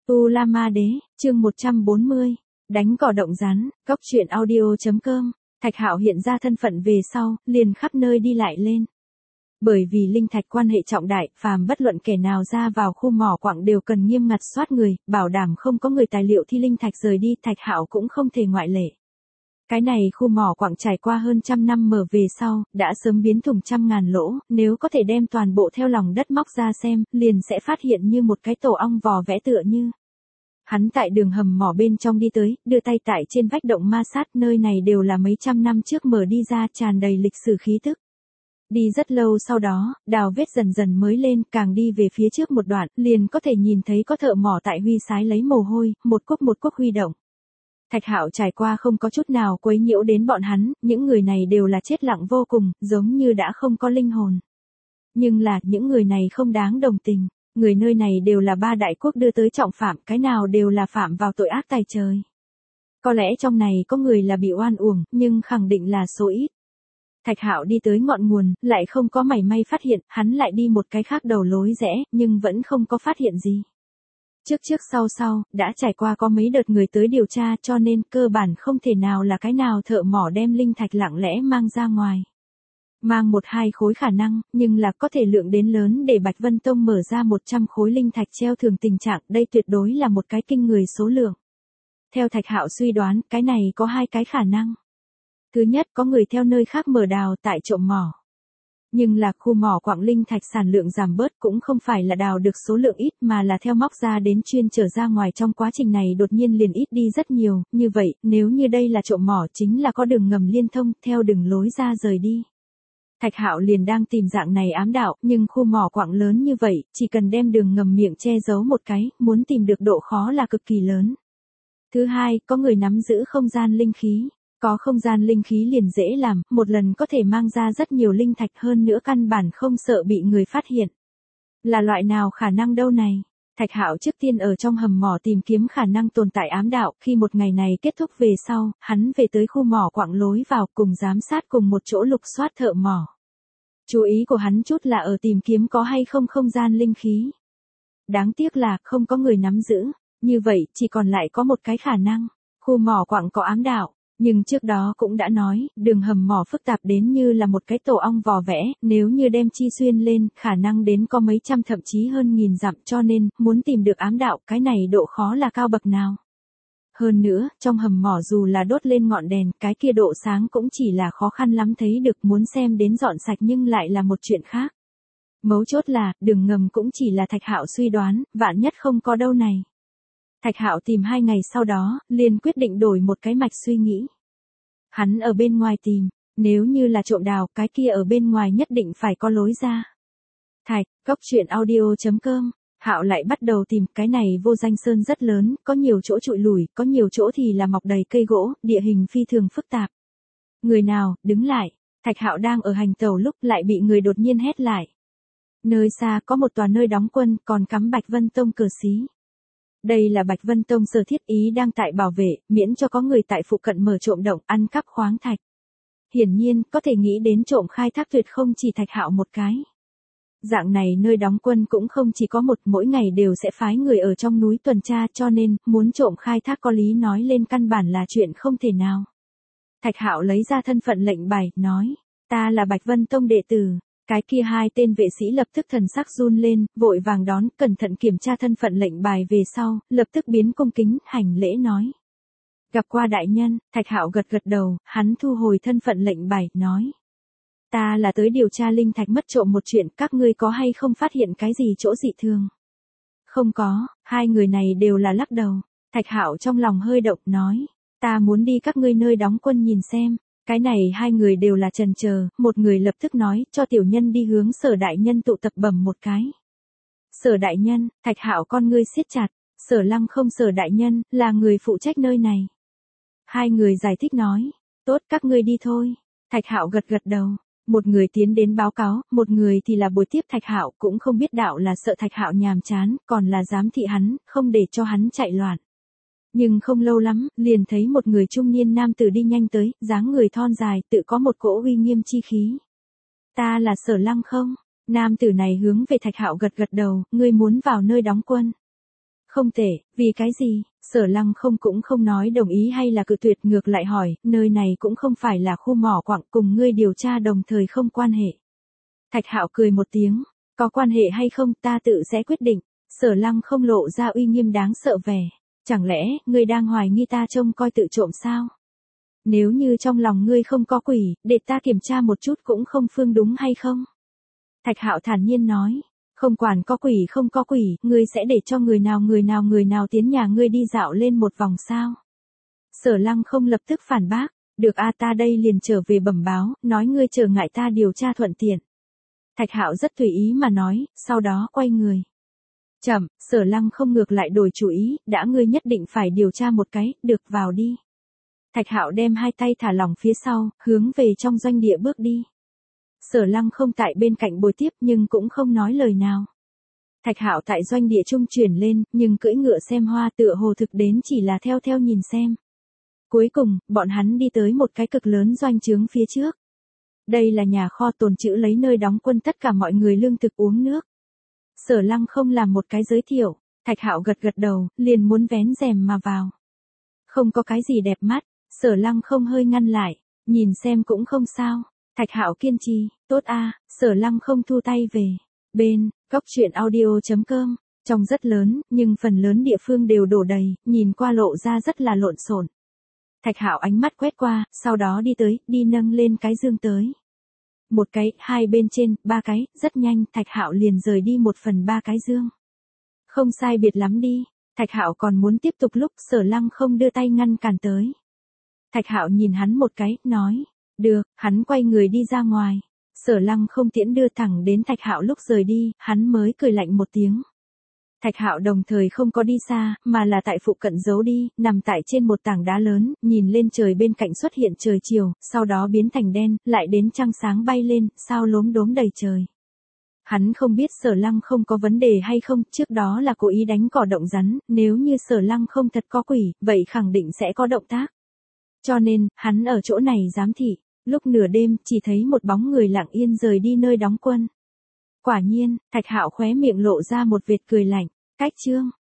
U La Ma Đế, chương 140, đánh cỏ động rắn, góc truyện audio.com. Thạch Hạo hiện ra thân phận về sau, liền khắp nơi đi lại lên. Bởi vì linh thạch quan hệ trọng đại, phàm bất luận kẻ nào ra vào khu mỏ quặng đều cần nghiêm ngặt soát người, bảo đảm không có người tài liệu thi linh thạch rời đi, Thạch Hạo cũng không thể ngoại lệ. Cái này khu mỏ quặng trải qua hơn trăm năm mở về sau, đã sớm biến thủng trăm ngàn lỗ, nếu có thể đem toàn bộ theo lòng đất móc ra xem, liền sẽ phát hiện như một cái tổ ong vò vẽ tựa như. Hắn tại đường hầm mỏ bên trong đi tới, đưa tay tại trên vách động ma sát, nơi này đều là mấy trăm năm trước mở đi ra, tràn đầy lịch sử khí tức. Đi rất lâu sau đó, đào vết dần dần mới lên, càng đi về phía trước một đoạn, liền có thể nhìn thấy có thợ mỏ tại huy sái lấy mồ hôi, một cuốc huy động. Thạch Hạo trải qua không có chút nào quấy nhiễu đến bọn hắn, những người này đều là chết lặng vô cùng, giống như đã không có linh hồn. Nhưng là, những người này không đáng đồng tình, người nơi này đều là ba đại quốc đưa tới trọng phạm, cái nào đều là phạm vào tội ác tày trời. Có lẽ trong này có người là bị oan uổng, nhưng khẳng định là số ít. Thạch Hạo đi tới ngọn nguồn, lại không có mảy may phát hiện, hắn lại đi một cái khác đầu lối rẽ, nhưng vẫn không có phát hiện gì. Trước sau, đã trải qua có mấy đợt người tới điều tra, cho nên cơ bản không thể nào là cái nào thợ mỏ đem linh thạch lặng lẽ mang ra ngoài. Mang 1-2 khối khả năng, nhưng là có thể lượng đến lớn để Bạch Vân Tông mở ra 100 khối linh thạch treo thường tình trạng, đây tuyệt đối là một cái kinh người số lượng. Theo Thạch Hạo suy đoán, cái này có 2 cái khả năng. Thứ nhất, có người theo nơi khác mở đào tại trộm mỏ. Nhưng là khu mỏ quặng linh thạch sản lượng giảm bớt cũng không phải là đào được số lượng ít mà là theo móc ra đến chuyên trở ra ngoài, trong quá trình này đột nhiên liền ít đi rất nhiều, như vậy, nếu như đây là trộm mỏ chính là có đường ngầm liên thông, theo đường lối ra rời đi. Thạch Hạo liền đang tìm dạng này ám đạo, nhưng khu mỏ quặng lớn như vậy, chỉ cần đem đường ngầm miệng che giấu một cái, muốn tìm được độ khó là cực kỳ lớn. Thứ hai, có người nắm giữ không gian linh khí. Có không gian linh khí liền dễ làm, một lần có thể mang ra rất nhiều linh thạch, hơn nữa căn bản không sợ bị người phát hiện. Là loại nào khả năng đâu này? Thạch Hạo trước tiên ở trong hầm mỏ tìm kiếm khả năng tồn tại ám đạo, khi một ngày này kết thúc về sau, hắn về tới khu mỏ quặng lối vào cùng giám sát cùng một chỗ lục soát thợ mỏ. Chú ý của hắn chút là ở tìm kiếm có hay không không gian linh khí. Đáng tiếc là không có người nắm giữ, như vậy chỉ còn lại có một cái khả năng, khu mỏ quặng có ám đạo. Nhưng trước đó cũng đã nói, đường hầm mỏ phức tạp đến như là một cái tổ ong vò vẽ, nếu như đem chi xuyên lên, khả năng đến có mấy trăm thậm chí hơn nghìn dặm, cho nên, muốn tìm được ám đạo, cái này độ khó là cao bậc nào. Hơn nữa, trong hầm mỏ dù là đốt lên ngọn đèn, cái kia độ sáng cũng chỉ là khó khăn lắm thấy được, muốn xem đến dọn sạch nhưng lại là một chuyện khác. Mấu chốt là, đường ngầm cũng chỉ là Thạch Hạo suy đoán, vạn nhất không có đâu này. Thạch Hạo tìm 2 ngày sau đó, liền quyết định đổi một cái mạch suy nghĩ. Hắn ở bên ngoài tìm, nếu như là trộm đào, cái kia ở bên ngoài nhất định phải có lối ra. Góc truyện audio.com. Hạo lại bắt đầu tìm, cái này vô danh sơn rất lớn, có nhiều chỗ trụi lủi, có nhiều chỗ thì là mọc đầy cây gỗ, địa hình phi thường phức tạp. Người nào, đứng lại. Thạch Hạo đang ở hành tẩu lúc lại bị người đột nhiên hét lại. Nơi xa có một tòa nơi đóng quân, còn cắm Bạch Vân Tông cờ xí. Đây là Bạch Vân Tông Sở Thiết Ý đang tại bảo vệ, miễn cho có người tại phụ cận mở trộm động, ăn cắp khoáng thạch. Hiển nhiên, có thể nghĩ đến trộm khai thác tuyệt không chỉ Thạch Hạo một cái. Dạng này nơi đóng quân cũng không chỉ có một, mỗi ngày đều sẽ phái người ở trong núi tuần tra, cho nên, muốn trộm khai thác có lý nói lên căn bản là chuyện không thể nào. Thạch Hạo lấy ra thân phận lệnh bài, nói, ta là Bạch Vân Tông đệ tử. Cái kia 2 tên vệ sĩ lập tức thần sắc run lên, vội vàng đón, cẩn thận kiểm tra thân phận lệnh bài về sau, lập tức biến cung kính, hành lễ nói. Gặp qua đại nhân, Thạch Hạo gật đầu, hắn thu hồi thân phận lệnh bài, nói. Ta là tới điều tra linh thạch mất trộm một chuyện, các ngươi có hay không phát hiện cái gì chỗ dị thường? Không có, 2 người này đều là lắc đầu. Thạch Hạo trong lòng hơi động, nói. Ta muốn đi các ngươi nơi đóng quân nhìn xem. Cái này 2 người đều là chần chờ, một người lập tức nói, cho tiểu nhân đi hướng Sở đại nhân tụ tập bẩm một cái. Sở đại nhân, Thạch Hạo con ngươi siết chặt, Sở Lăng không, Sở đại nhân, là người phụ trách nơi này. 2 người giải thích nói, tốt, các ngươi đi thôi. Thạch Hạo gật đầu, một người tiến đến báo cáo, một người thì là bồi tiếp Thạch Hạo, cũng không biết đạo là sợ Thạch Hạo nhàm chán, còn là giám thị hắn, không để cho hắn chạy loạn. Nhưng không lâu lắm, liền thấy một người trung niên nam tử đi nhanh tới, dáng người thon dài, tự có một cỗ uy nghiêm chi khí. Ta là Sở Lăng không? Nam tử này hướng về Thạch Hạo gật đầu, ngươi muốn vào nơi đóng quân. Không tệ, vì cái gì? Sở Lăng không cũng không nói đồng ý hay là cự tuyệt, ngược lại hỏi, nơi này cũng không phải là khu mỏ quặng, cùng ngươi điều tra đồng thời không quan hệ. Thạch Hạo cười một tiếng, có quan hệ hay không ta tự sẽ quyết định. Sở Lăng không lộ ra uy nghiêm đáng sợ vẻ. Chẳng lẽ, ngươi đang hoài nghi ta trông coi tự trộm sao? Nếu như trong lòng ngươi không có quỷ, để ta kiểm tra một chút cũng không phương đúng hay không? Thạch Hạo thản nhiên nói, không quản có quỷ không có quỷ, ngươi sẽ để cho người nào tiến nhà ngươi đi dạo lên một vòng sao? Sở Lăng không lập tức phản bác, được a ta đây liền trở về bẩm báo, nói ngươi trở ngại ta điều tra thuận tiện. Thạch Hạo rất tùy ý mà nói, sau đó quay người. Chậm, Sở Lăng không ngược lại đổi chủ ý, đã ngươi nhất định phải điều tra một cái, được vào đi. Thạch Hạo đem hai tay thả lỏng phía sau, hướng về trong doanh địa bước đi. Sở Lăng không tại bên cạnh bồi tiếp nhưng cũng không nói lời nào. Thạch Hạo tại doanh địa trung chuyển lên, nhưng cưỡi ngựa xem hoa tựa hồ thực đến chỉ là theo nhìn xem. Cuối cùng, bọn hắn đi tới một cái cực lớn doanh trướng phía trước. Đây là nhà kho tồn trữ lấy nơi đóng quân tất cả mọi người lương thực uống nước. Sở Lăng không làm một cái giới thiệu, Thạch Hạo gật đầu, liền muốn vén rèm mà vào. Không có cái gì đẹp mắt, Sở Lăng không hơi ngăn lại, nhìn xem cũng không sao. Thạch Hạo kiên trì, tốt a, Sở Lăng không thu tay về. Bên, góc truyện audio.com, trong rất lớn, nhưng phần lớn địa phương đều đổ đầy, nhìn qua lộ ra rất là lộn xộn. Thạch Hạo ánh mắt quét qua, sau đó đi nâng lên cái dương tới. Một cái, hai bên trên, ba cái, rất nhanh, Thạch Hạo liền rời đi 1/3 cái dương. Không sai biệt lắm đi, Thạch Hạo còn muốn tiếp tục lúc Sở Lăng không đưa tay ngăn cản tới. Thạch Hạo nhìn hắn một cái, nói, được, hắn quay người đi ra ngoài. Sở Lăng không tiễn đưa thẳng đến Thạch Hạo lúc rời đi, hắn mới cười lạnh một tiếng. Thạch Hạo đồng thời không có đi xa, mà là tại phụ cận giấu đi, nằm tại trên một tảng đá lớn, nhìn lên trời bên cạnh xuất hiện trời chiều, sau đó biến thành đen, lại đến trăng sáng bay lên, sao lốm đốm đầy trời. Hắn không biết Sở Lăng không có vấn đề hay không, trước đó là cố ý đánh cỏ động rắn, nếu như Sở Lăng không thật có quỷ, vậy khẳng định sẽ có động tác. Cho nên, hắn ở chỗ này giám thị, lúc nửa đêm, chỉ thấy một bóng người lặng yên rời đi nơi đóng quân. Quả nhiên, Thạch Hạo khóe miệng lộ ra một vệt cười lạnh, cách chương.